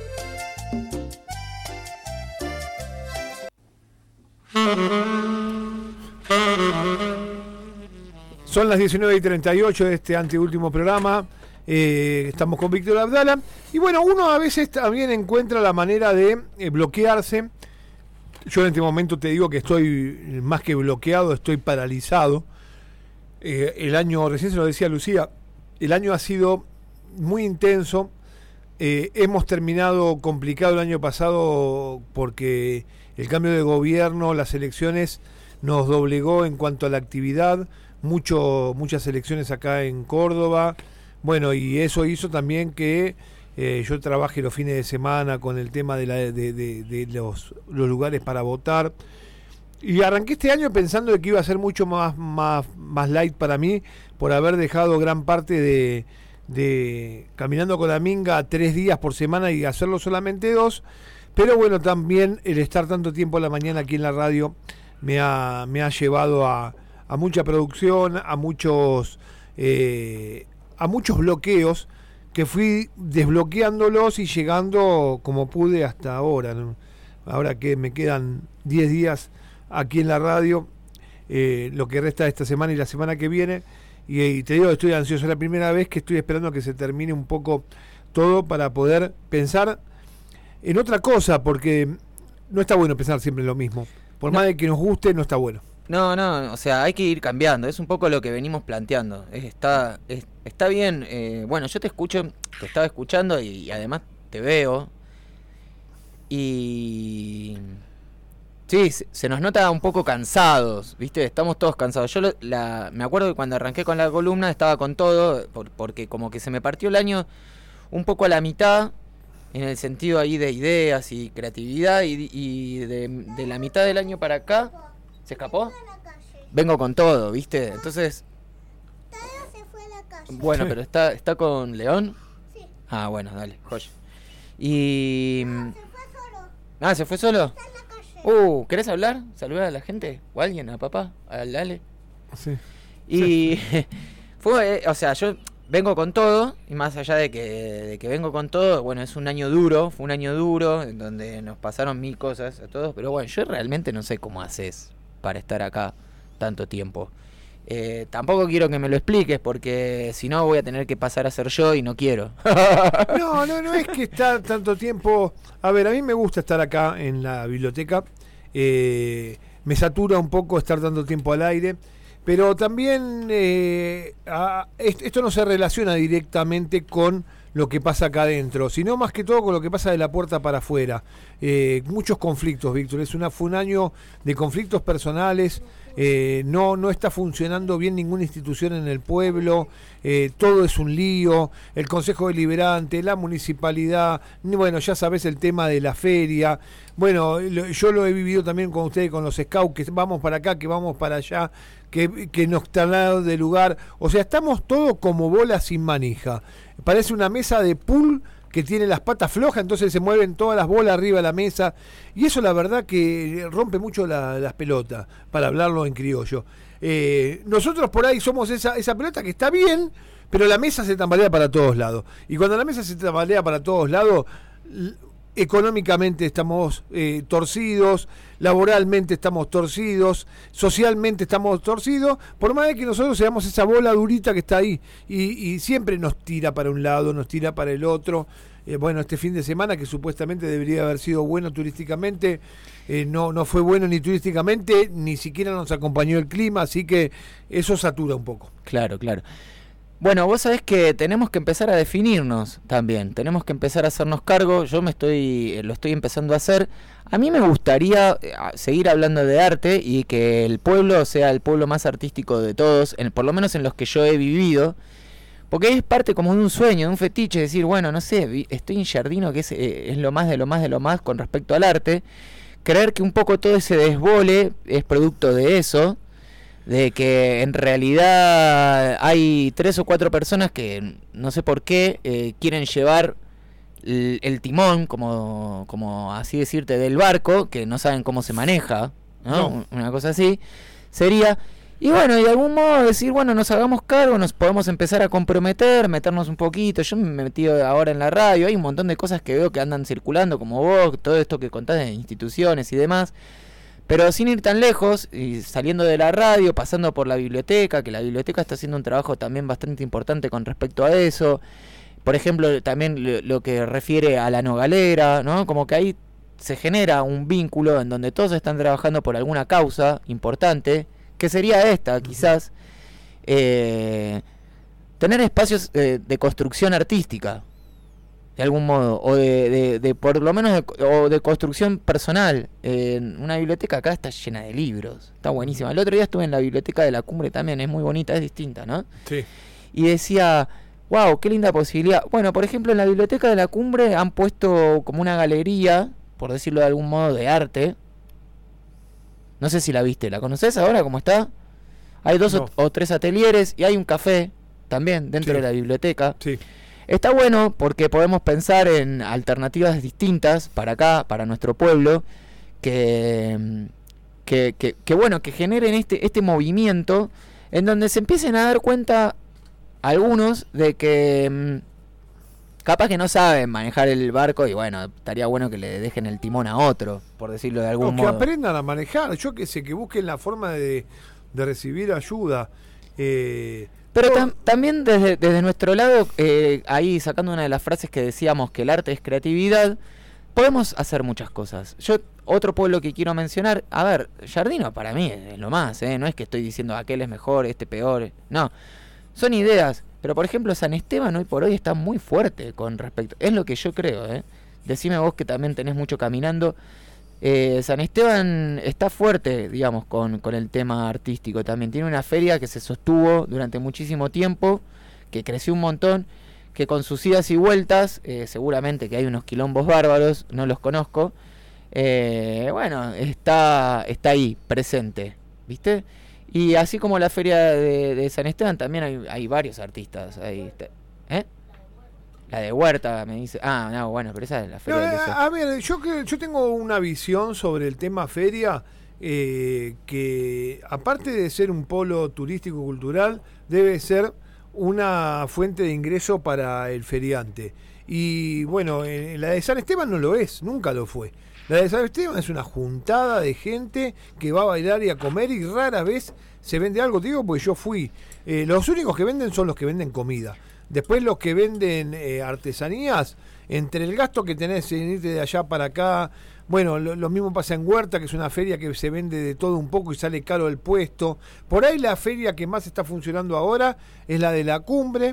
Son las diecinueve y treinta y ocho de este anteúltimo programa. Eh, estamos con Víctor Abdala. Y bueno, uno a veces también encuentra la manera de eh, bloquearse. Yo en este momento te digo que estoy más que bloqueado, estoy paralizado. Eh, el año, recién se lo decía Lucía, el año ha sido muy intenso. Eh, hemos terminado complicado el año pasado porque el cambio de gobierno, las elecciones nos doblegó en cuanto a la actividad, mucho, muchas elecciones acá en Córdoba, bueno, y eso hizo también que eh, yo trabaje los fines de semana con el tema de, la, de, de, de los, los lugares para votar, y arranqué este año pensando de que iba a ser mucho más, más, más light para mí, por haber dejado gran parte de, de Caminando con la Minga tres días por semana y hacerlo solamente dos, pero bueno, también el estar tanto tiempo a la mañana aquí en la radio me ha, me ha llevado a, a mucha producción, a muchos eh, a muchos bloqueos que fui desbloqueándolos y llegando como pude hasta ahora, ¿no? Ahora que me quedan diez días aquí en la radio, eh, lo que resta de esta semana y la semana que viene, y, y te digo, estoy ansioso, es la primera vez que estoy esperando que se termine un poco todo para poder pensar en otra cosa, porque no está bueno pensar siempre en lo mismo. Por no. más de que nos guste, no está bueno. No, no, o sea, hay que ir cambiando. Es un poco lo que venimos planteando. Es, está, es, está bien. Eh, bueno, yo te escucho, te estaba escuchando y, y además te veo. Y sí, se, se nos nota un poco cansados, ¿viste? Estamos todos cansados. Yo lo, la, me acuerdo que cuando arranqué con la columna estaba con todo, por, porque como que se me partió el año un poco a la mitad. En el sentido ahí de ideas y creatividad, y, y de, de la mitad del año para acá, ¿se escapó? Vengo con todo, ¿viste? Entonces, bueno, pero está está con León. Sí. Ah, bueno, dale, joya. Y no, se fue solo. Ah, ¿se fue solo? Está en la calle. Uh, ¿querés hablar? ¿Saludar a la gente? ¿O a alguien? ¿A papá? ¿Al Ale? Sí. Y sí. Fue, o sea, yo vengo con todo, y más allá de que, de que vengo con todo, bueno, es un año duro, fue un año duro, en donde nos pasaron mil cosas a todos, pero bueno, yo realmente no sé cómo haces para estar acá tanto tiempo. Eh, tampoco quiero que me lo expliques, porque si no voy a tener que pasar a ser yo y no quiero. No, no, no es que estar tanto tiempo... A ver, a mí me gusta estar acá en la biblioteca, eh, me satura un poco estar tanto tiempo al aire, pero también eh, a, esto no se relaciona directamente con lo que pasa acá adentro, sino más que todo con lo que pasa de la puerta para afuera. Eh, muchos conflictos, Víctor, es una, fue un año de conflictos personales, eh, no, no está funcionando bien ninguna institución en el pueblo, eh, todo es un lío, el Consejo Deliberante, la municipalidad, bueno, ya sabes el tema de la feria, bueno, lo, yo lo he vivido también con ustedes, con los scouts, que vamos para acá, que vamos para allá, que, que nos trasladan de lugar, o sea, estamos todos como bolas sin manija. Parece una mesa de pool que tiene las patas flojas, entonces se mueven todas las bolas arriba de la mesa, y eso la verdad que rompe mucho la, las pelotas, para hablarlo en criollo. Eh, nosotros por ahí somos esa, esa pelota que está bien, pero la mesa se tambalea para todos lados, y cuando la mesa se tambalea para todos lados, económicamente estamos eh, torcidos, laboralmente estamos torcidos, socialmente estamos torcidos, por más de que nosotros seamos esa bola durita que está ahí y, y siempre nos tira para un lado, nos tira para el otro. Eh, bueno, este fin de semana que supuestamente debería haber sido bueno turísticamente, eh, no, no fue bueno ni turísticamente, ni siquiera nos acompañó el clima, así que eso satura un poco. Claro, claro. Bueno, vos sabés que tenemos que empezar a definirnos también, tenemos que empezar a hacernos cargo, yo me estoy, lo estoy empezando a hacer. A mí me gustaría seguir hablando de arte y que el pueblo sea el pueblo más artístico de todos, en, por lo menos en los que yo he vivido, porque es parte como de un sueño, de un fetiche, decir, bueno, no sé, estoy en Giardino, que es, es lo más de lo más de lo más con respecto al arte, creer que un poco todo ese desbole es producto de eso, de que en realidad hay tres o cuatro personas que no sé por qué eh, quieren llevar el, el timón, como, como así decirte, del barco, que no saben cómo se maneja, ¿no? No. Una cosa así sería, y bueno, y de algún modo decir, bueno, nos hagamos cargo, nos podemos empezar a comprometer, meternos un poquito. Yo me he metido ahora en la radio, hay un montón de cosas que veo que andan circulando, como vos, todo esto que contás de instituciones y demás. Pero sin ir tan lejos, y saliendo de la radio, pasando por la biblioteca, que la biblioteca está haciendo un trabajo también bastante importante con respecto a eso. Por ejemplo, también lo, lo que refiere a la nogalera, ¿no? Como que ahí se genera un vínculo en donde todos están trabajando por alguna causa importante, que sería esta, quizás. eh, tener espacios eh, de construcción artística, de algún modo, o de, de, de por lo menos, de, o de construcción personal. Eh, una biblioteca acá está llena de libros, está buenísima. El otro día estuve en la biblioteca de la Cumbre también, es muy bonita, es distinta, ¿no? Sí. Y decía, wow, qué linda posibilidad. Bueno, por ejemplo, en la biblioteca de la Cumbre han puesto como una galería, por decirlo de algún modo, de arte. No sé si la viste, ¿la conoces ahora cómo está? Hay dos no. o, o tres atelieres y hay un café también dentro sí. de la biblioteca. Sí. Está bueno porque podemos pensar en alternativas distintas para acá, para nuestro pueblo, que, que, que, que bueno, que generen este, este movimiento en donde se empiecen a dar cuenta algunos de que capaz que no saben manejar el barco y bueno, estaría bueno que le dejen el timón a otro, por decirlo de algún no, modo. Que aprendan a manejar, yo que sé, que busquen la forma de, de recibir ayuda. Eh, Pero tam, también desde, desde nuestro lado, eh, ahí sacando una de las frases que decíamos que el arte es creatividad, podemos hacer muchas cosas. Yo, otro pueblo que quiero mencionar, a ver, Giardino para mí es lo más, ¿eh? No es que estoy diciendo aquel es mejor, este peor, no. Son ideas, pero por ejemplo San Esteban hoy por hoy está muy fuerte con respecto, es lo que yo creo, ¿eh? Decime vos que también tenés mucho caminando. Eh, San Esteban está fuerte, digamos, con, con el tema artístico también. Tiene una feria que se sostuvo durante muchísimo tiempo, que creció un montón, que con sus idas y vueltas, eh, seguramente que hay unos quilombos bárbaros, no los conozco, eh, bueno, está, está ahí, presente, ¿viste? Y así como la feria de, de San Esteban, también hay, hay varios artistas ahí, ¿eh? La de Huerta, me dice. Ah, no, bueno, pero esa es la feria. No, a, a ver, yo, yo tengo una visión sobre el tema feria eh, que, aparte de ser un polo turístico-cultural, debe ser una fuente de ingreso para el feriante. Y bueno, eh, la de San Esteban no lo es, nunca lo fue. La de San Esteban es una juntada de gente que va a bailar y a comer y rara vez se vende algo, te digo, porque yo fui. Eh, los únicos que venden son los que venden comida. Después los que venden eh, artesanías, entre el gasto que tenés en irte de allá para acá, bueno, lo, lo mismo pasa en Huerta, que es una feria que se vende de todo un poco y sale caro el puesto. Por ahí la feria que más está funcionando ahora es la de la Cumbre,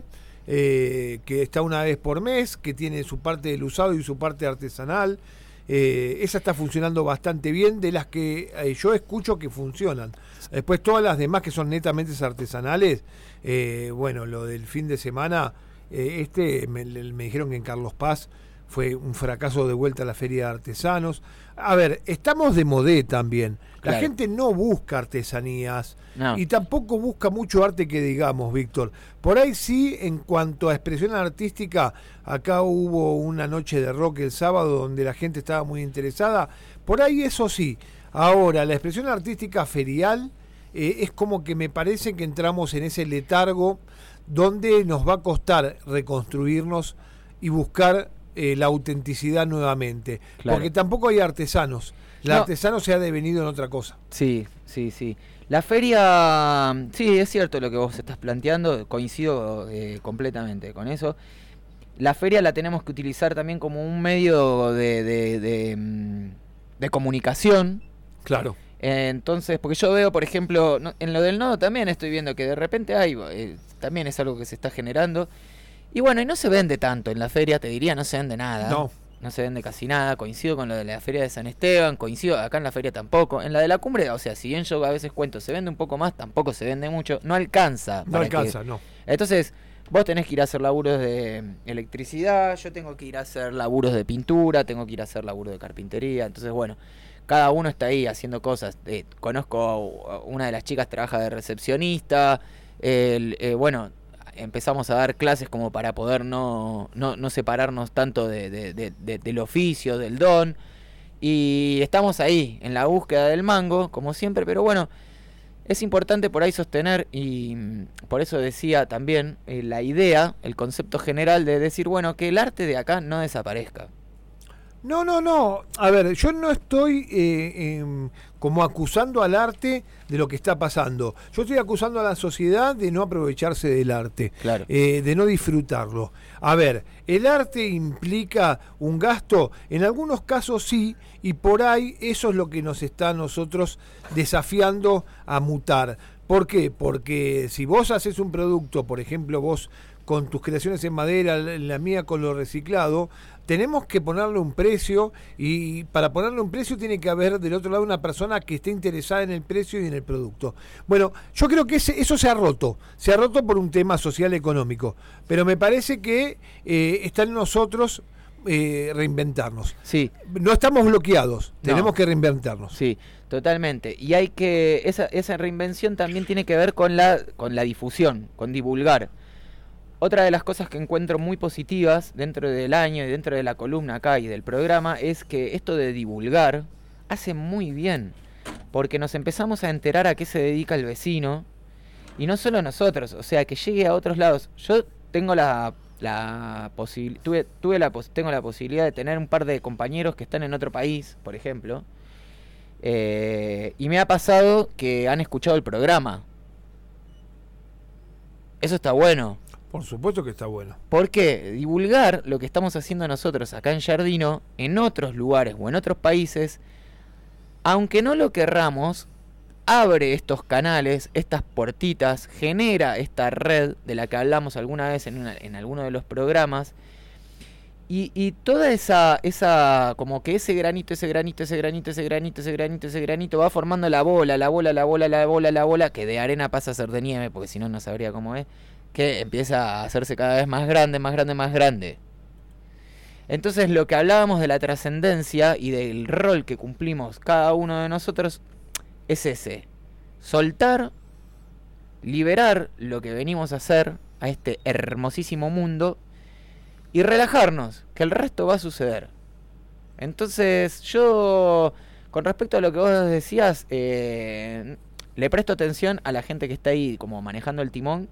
eh, que está una vez por mes, que tiene su parte del usado y su parte artesanal. Eh, esa está funcionando bastante bien, de las que eh, yo escucho que funcionan. Después todas las demás que son netamente artesanales, eh, bueno, lo del fin de semana, eh, este me, me dijeron que en Carlos Paz fue un fracaso de vuelta a la feria de artesanos. A ver, estamos de modé también. La claro. gente no busca artesanías no. y tampoco busca mucho arte que digamos, Víctor. Por ahí sí, en cuanto a expresión artística, acá hubo una noche de rock el sábado donde la gente estaba muy interesada. Por ahí eso sí. Ahora, la expresión artística ferial eh, es como que me parece que entramos en ese letargo donde nos va a costar reconstruirnos y buscar Eh, la autenticidad nuevamente, claro. porque tampoco hay artesanos, el no. artesano se ha devenido en otra cosa. Sí, sí, sí. La feria, sí, es cierto lo que vos estás planteando, coincido eh, completamente con eso. La feria la tenemos que utilizar también como un medio de, de, de, de comunicación. Claro. Eh, entonces, porque yo veo, por ejemplo, no, en lo del nodo también estoy viendo que de repente hay, eh, también es algo que se está generando. Y bueno, y no se vende tanto en la feria, te diría, no se vende nada. No. No se vende casi nada. Coincido con lo de la feria de San Esteban, coincido acá en la feria tampoco. En la de la Cumbre, o sea, si bien yo a veces cuento, se vende un poco más, tampoco se vende mucho. No alcanza. No alcanza, que... no. Entonces, vos tenés que ir a hacer laburos de electricidad, yo tengo que ir a hacer laburos de pintura, tengo que ir a hacer laburos de carpintería. Entonces, bueno, cada uno está ahí haciendo cosas. Eh, conozco a una de las chicas, trabaja de recepcionista. Eh, eh, bueno... empezamos a dar clases como para poder no, no, no separarnos tanto de, de, de, de, del oficio, del don, y estamos ahí, en la búsqueda del mango, como siempre, pero bueno, es importante por ahí sostener, y por eso decía también eh, la idea, el concepto general de decir, bueno, que el arte de acá no desaparezca. No, no, no. A ver, yo no estoy eh, eh, como acusando al arte de lo que está pasando. Yo estoy acusando a la sociedad de no aprovecharse del arte, claro. eh, de no disfrutarlo. A ver, el arte implica un gasto, en algunos casos sí, y por ahí eso es lo que nos está a nosotros desafiando a mutar. ¿Por qué? Porque si vos haces un producto, por ejemplo, vos con tus creaciones en madera, la mía con lo reciclado, tenemos que ponerle un precio, y para ponerle un precio tiene que haber del otro lado una persona que esté interesada en el precio y en el producto. Bueno, yo creo que ese, eso se ha roto, se ha roto por un tema social económico, pero me parece que eh, está en nosotros eh, reinventarnos. Sí. No estamos bloqueados, No. tenemos que reinventarnos. Sí, totalmente. Y hay que, esa, esa reinvención también tiene que ver con la, con la difusión, con divulgar. Otra de las cosas que encuentro muy positivas dentro del año y dentro de la columna acá y del programa es que esto de divulgar hace muy bien, porque nos empezamos a enterar a qué se dedica el vecino, y no solo nosotros, o sea, que llegue a otros lados. Yo tengo la, la posibilidad, tuve, tuve la pos tengo la posibilidad de tener un par de compañeros que están en otro país, por ejemplo, eh, y me ha pasado que han escuchado el programa. Eso está bueno. Por supuesto que está bueno. ¿Por qué? Divulgar lo que estamos haciendo nosotros acá en Giardino, en otros lugares o en otros países, aunque no lo querramos, abre estos canales, estas puertitas, genera esta red de la que hablamos alguna vez en, una, en alguno de los programas, y, y toda esa, esa, como que ese granito, ese granito, ese granito, ese granito, ese granito, ese granito, va formando la bola, la bola, la bola, la bola, la bola, que de arena pasa a ser de nieve, porque si no, no sabría cómo es, que empieza a hacerse cada vez más grande, más grande, más grande. Entonces lo que hablábamos de la trascendencia y del rol que cumplimos cada uno de nosotros es ese: soltar, liberar lo que venimos a hacer a este hermosísimo mundo y relajarnos, que el resto va a suceder. Entonces yo, con respecto a lo que vos decías, eh, le presto atención a la gente que está ahí como manejando el timón.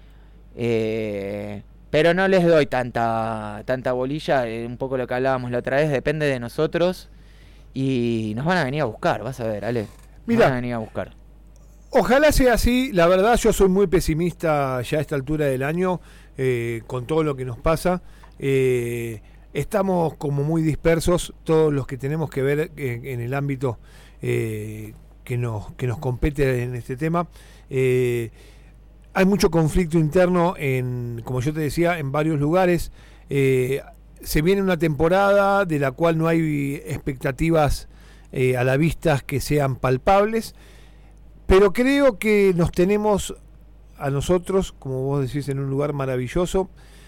Eh, pero no les doy tanta tanta bolilla, eh, un poco lo que hablábamos la otra vez, depende de nosotros y nos van a venir a buscar, vas a ver, Ale. Nos van a venir a buscar. Ojalá sea así. La verdad, yo soy muy pesimista ya a esta altura del año, eh, con todo lo que nos pasa. Eh, estamos como muy dispersos todos los que tenemos que ver en, en el ámbito eh, que nos que nos compete en este tema. Eh, Hay mucho conflicto interno, en, como yo te decía, en varios lugares. Eh, se viene una temporada de la cual no hay expectativas eh, a la vista que sean palpables, pero creo que nos tenemos a nosotros, como vos decís, en un lugar maravilloso,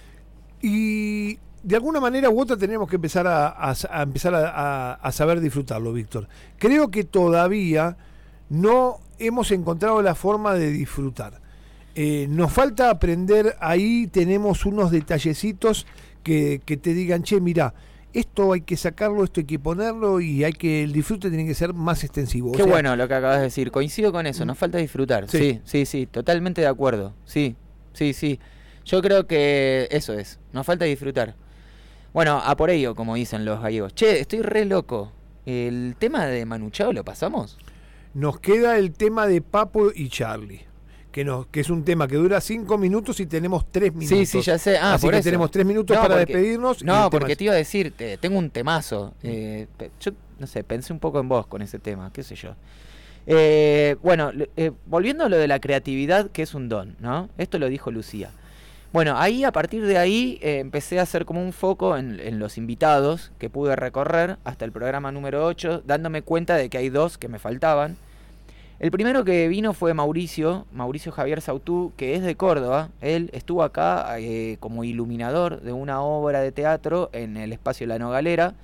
y de alguna manera u otra tenemos que empezar a, a, a empezar a, a, a saber disfrutarlo, Víctor. Creo que todavía no hemos encontrado la forma de disfrutar. Eh, nos falta aprender. Ahí tenemos unos detallecitos que, que te digan, che, mira, esto hay que sacarlo, esto hay que ponerlo, y hay que, el disfrute tiene que ser más extensivo. Qué o sea, bueno lo que acabas de decir, coincido con eso, nos falta disfrutar. Sí, sí, sí, sí, totalmente de acuerdo. Sí, sí, sí. Yo creo que eso es, nos falta disfrutar. Bueno, a por ello, como dicen los gallegos. Che, estoy re loco. ¿El tema de Manu Chao lo pasamos? Nos queda el tema de Papo y Charlie, que nos, que es un tema que dura cinco minutos y tenemos tres minutos. Sí, sí, ya sé. Ah, Así por que eso. tenemos tres minutos No, para porque- despedirnos. y No, el porque tema te iba a decir, te- tengo un temazo. Eh, pe- yo, no sé, pensé un poco en vos con ese tema, qué sé yo. Eh, bueno, lo- eh, volviendo a lo de la creatividad, que es un don, ¿no? Esto lo dijo Lucía. Bueno, ahí, a partir de ahí, eh, empecé a hacer como un foco en, en los invitados que pude recorrer hasta el programa número ocho, dándome cuenta de que hay dos que me faltaban. El primero que vino fue Mauricio, Mauricio Javier Sautú, que es de Córdoba. Él estuvo acá eh, como iluminador de una obra de teatro en el espacio La Nogalera.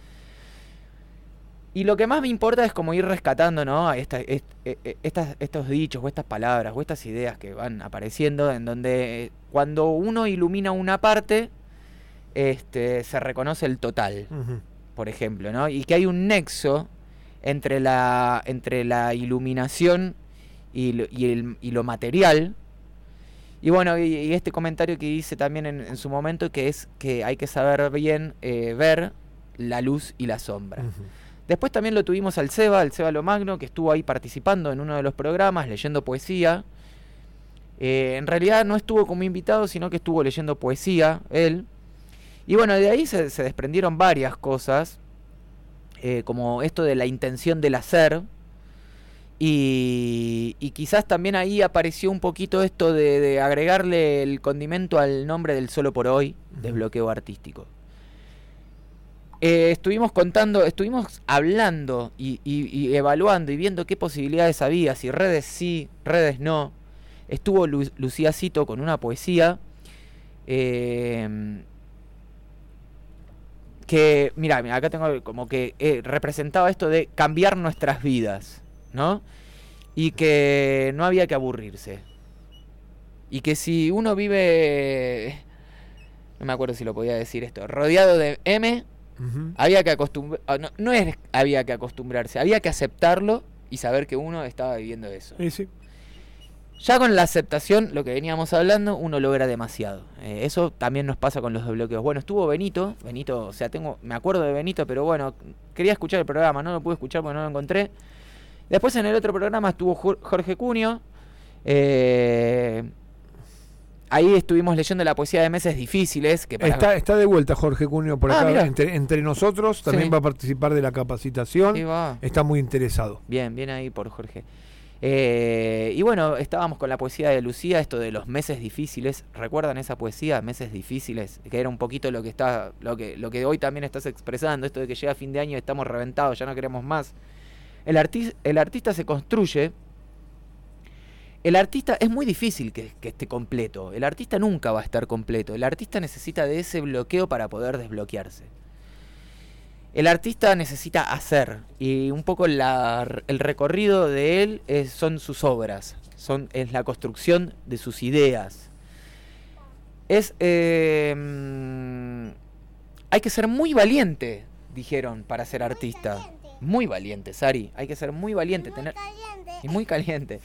Y lo que más me importa es como ir rescatando, ¿no? a esta, est, eh, estas, estos dichos o estas palabras o estas ideas que van apareciendo, en donde eh, cuando uno ilumina una parte, este, se reconoce el total, Ujú. por ejemplo, ¿no? Y que hay un nexo entre la, entre la iluminación y lo, y el, y lo material. Y bueno, y, y este comentario que hice también en, en su momento, que es que hay que saber bien eh, ver la luz y la sombra. Ujú. Después también lo tuvimos al Seba, al Seba Lomagno, que estuvo ahí participando en uno de los programas, leyendo poesía. Eh, en realidad no estuvo como invitado, sino que estuvo leyendo poesía, él. Y bueno, de ahí se, se desprendieron varias cosas, eh, como esto de la intención del hacer, y, y quizás también ahí apareció un poquito esto de, de agregarle el condimento al nombre del Solo por Hoy, Desbloqueo Artístico. Eh, estuvimos contando, estuvimos hablando y, y, y evaluando y viendo qué posibilidades había, si redes sí, redes no. Estuvo Lu- Lucía Cito con una poesía eh, que, mira, acá tengo como que eh, representaba esto de cambiar nuestras vidas, ¿no? Y que no había que aburrirse. Y que si uno vive, no me acuerdo si lo podía decir esto, rodeado de M, uh-huh. había que acostumbrarse, no, no es había que acostumbrarse, había que aceptarlo y saber que uno estaba viviendo eso. Sí, sí. Ya con la aceptación, lo que veníamos hablando, uno logra demasiado. Eh, eso también nos pasa con los desbloqueos. Bueno, estuvo Benito, Benito, o sea, tengo, me acuerdo de Benito, pero bueno, quería escuchar el programa, no lo pude escuchar porque no lo encontré. Después en el otro programa estuvo Jorge Cunio. Eh, ahí estuvimos leyendo la poesía de Meses Difíciles. Que para... está, está de vuelta Jorge Cunio por ah, acá, entre, entre nosotros. También sí. va a participar de la capacitación. Sí, va. Está muy interesado. Bien, bien ahí por Jorge. Eh, y bueno, estábamos con la poesía de Lucía, esto de los meses difíciles. ¿Recuerdan esa poesía, Meses Difíciles? Que era un poquito lo que está, lo que, lo que hoy también estás expresando, esto de que llega fin de año y estamos reventados, ya no queremos más. El, arti- el artista se construye. El artista es muy difícil que, que esté completo. El artista nunca va a estar completo. El artista necesita de ese bloqueo para poder desbloquearse. El artista necesita hacer. Y un poco la, el recorrido de él es, son sus obras. Son, es la construcción de sus ideas. Es eh, hay que ser muy valiente, dijeron, para ser artista. Muy valiente, Sari. Hay que ser muy valiente. Y muy tener... caliente. Y muy caliente.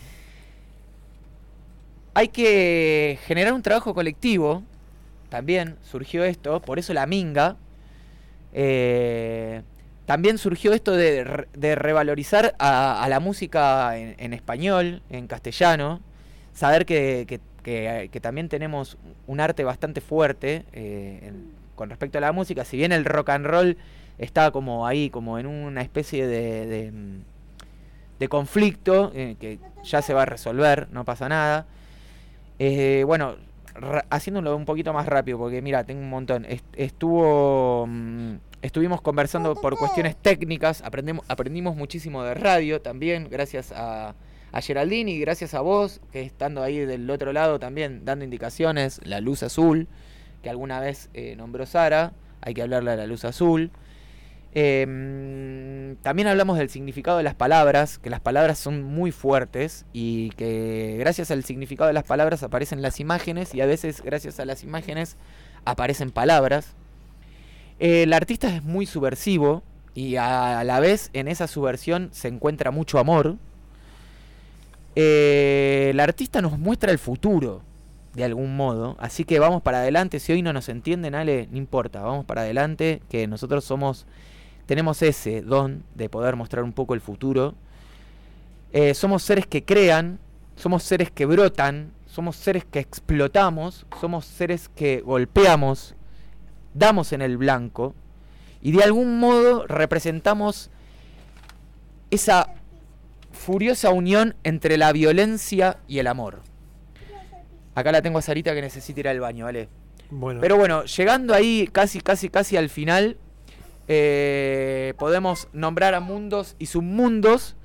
Hay que generar un trabajo colectivo. También surgió esto. Por eso la minga. Eh, también surgió esto de, de revalorizar a, a la música en, en español, en castellano. Saber que, que, que, que también tenemos un arte bastante fuerte eh, en, con respecto a la música. Si bien el rock and roll está como ahí, como en una especie de, de, de conflicto eh, que ya se va a resolver, no pasa nada. Eh, bueno, ra- haciéndolo un poquito más rápido, porque mira, tengo un montón. Est- estuvo, mm, estuvimos conversando por cuestiones técnicas, aprendemos, aprendimos muchísimo de radio también, gracias a, a Geraldine y gracias a vos, que estando ahí del otro lado también dando indicaciones, la luz azul, que alguna vez eh, nombró Sara, hay que hablarle a la luz azul. Eh, también hablamos del significado de las palabras, que las palabras son muy fuertes y que gracias al significado de las palabras aparecen las imágenes y a veces gracias a las imágenes aparecen palabras. Eh, el artista es muy subversivo y a la vez en esa subversión se encuentra mucho amor. Eh, el artista nos muestra el futuro de algún modo, así que vamos para adelante. Si hoy no nos entienden, Ale, no importa, vamos para adelante, que nosotros somos... Tenemos ese don de poder mostrar un poco el futuro. Eh, somos seres que crean, somos seres que brotan, somos seres que explotamos, somos seres que golpeamos, damos en el blanco y de algún modo representamos esa furiosa unión entre la violencia y el amor. Acá la tengo a Sarita que necesita ir al baño, ¿vale? Bueno. Pero bueno, llegando ahí casi, casi, casi al final... Eh, podemos nombrar a mundos y submundos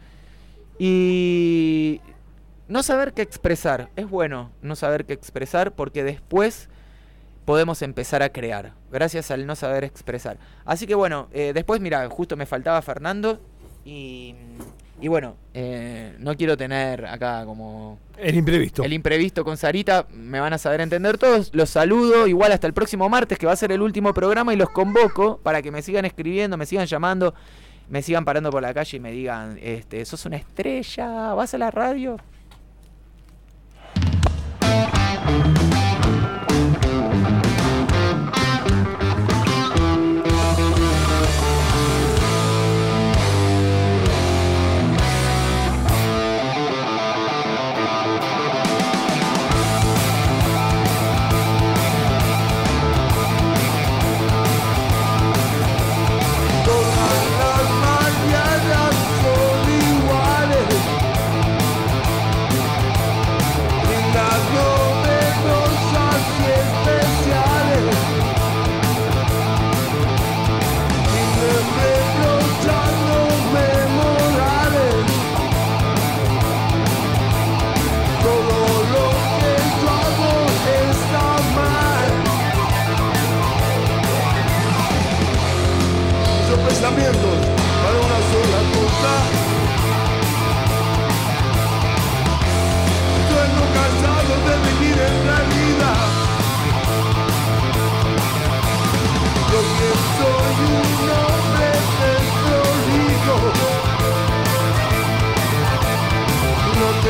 y no saber qué expresar. Es bueno no saber qué expresar porque después podemos empezar a crear gracias al no saber expresar. Así que bueno, eh, después mira, justo me faltaba Fernando y, y bueno, eh, no quiero tener acá como... El imprevisto. El imprevisto con Sarita, me van a saber entender todos. Los saludo, igual hasta el próximo martes, que va a ser el último programa, y los convoco para que me sigan escribiendo, me sigan llamando, me sigan parando por la calle y me digan, este, sos una estrella, vas a la radio.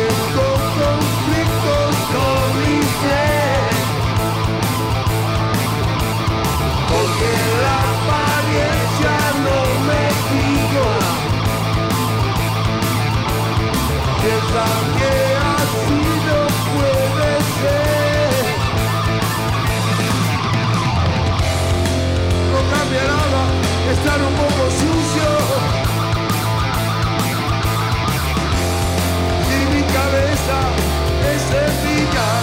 tengo conflictos con mi ser, porque la apariencia no me fijo. Piensan que así no puede ser. No cambia nada estar un poco sucio. Cabeza es eficaz.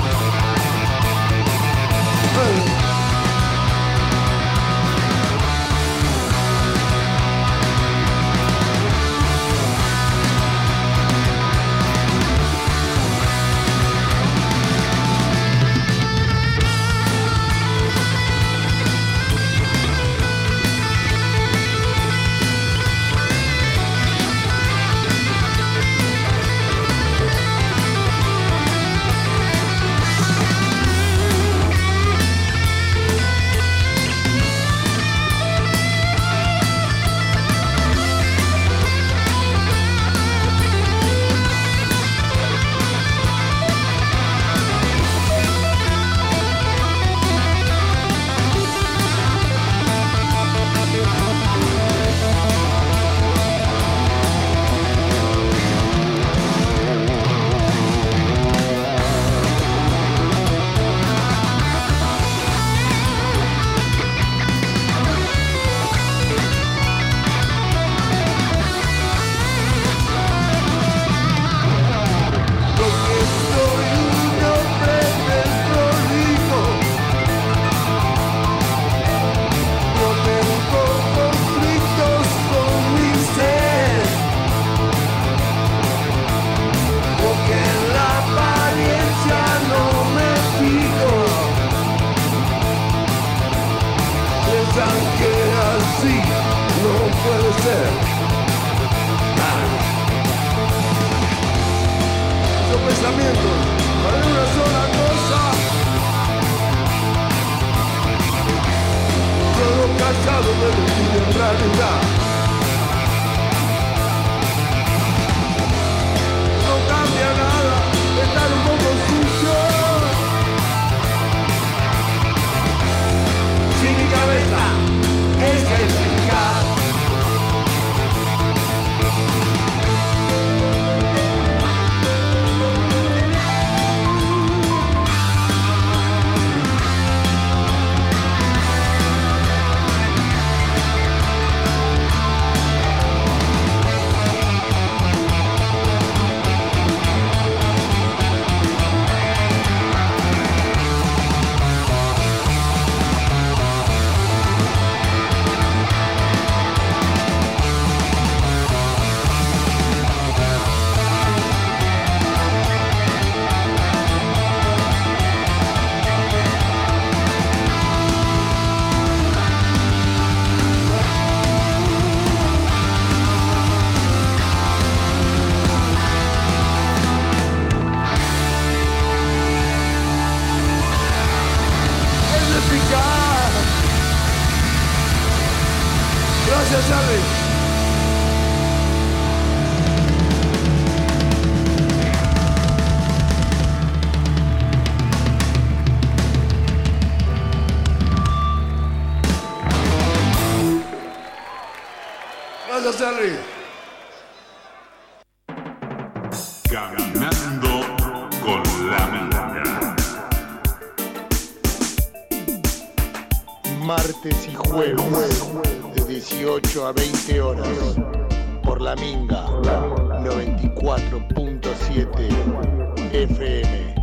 Gracias, Charlie. Gracias, Charlie. Caminando con la Minga. Martes y jueves de dieciocho a veinte horas por la Minga noventa y cuatro punto siete F M.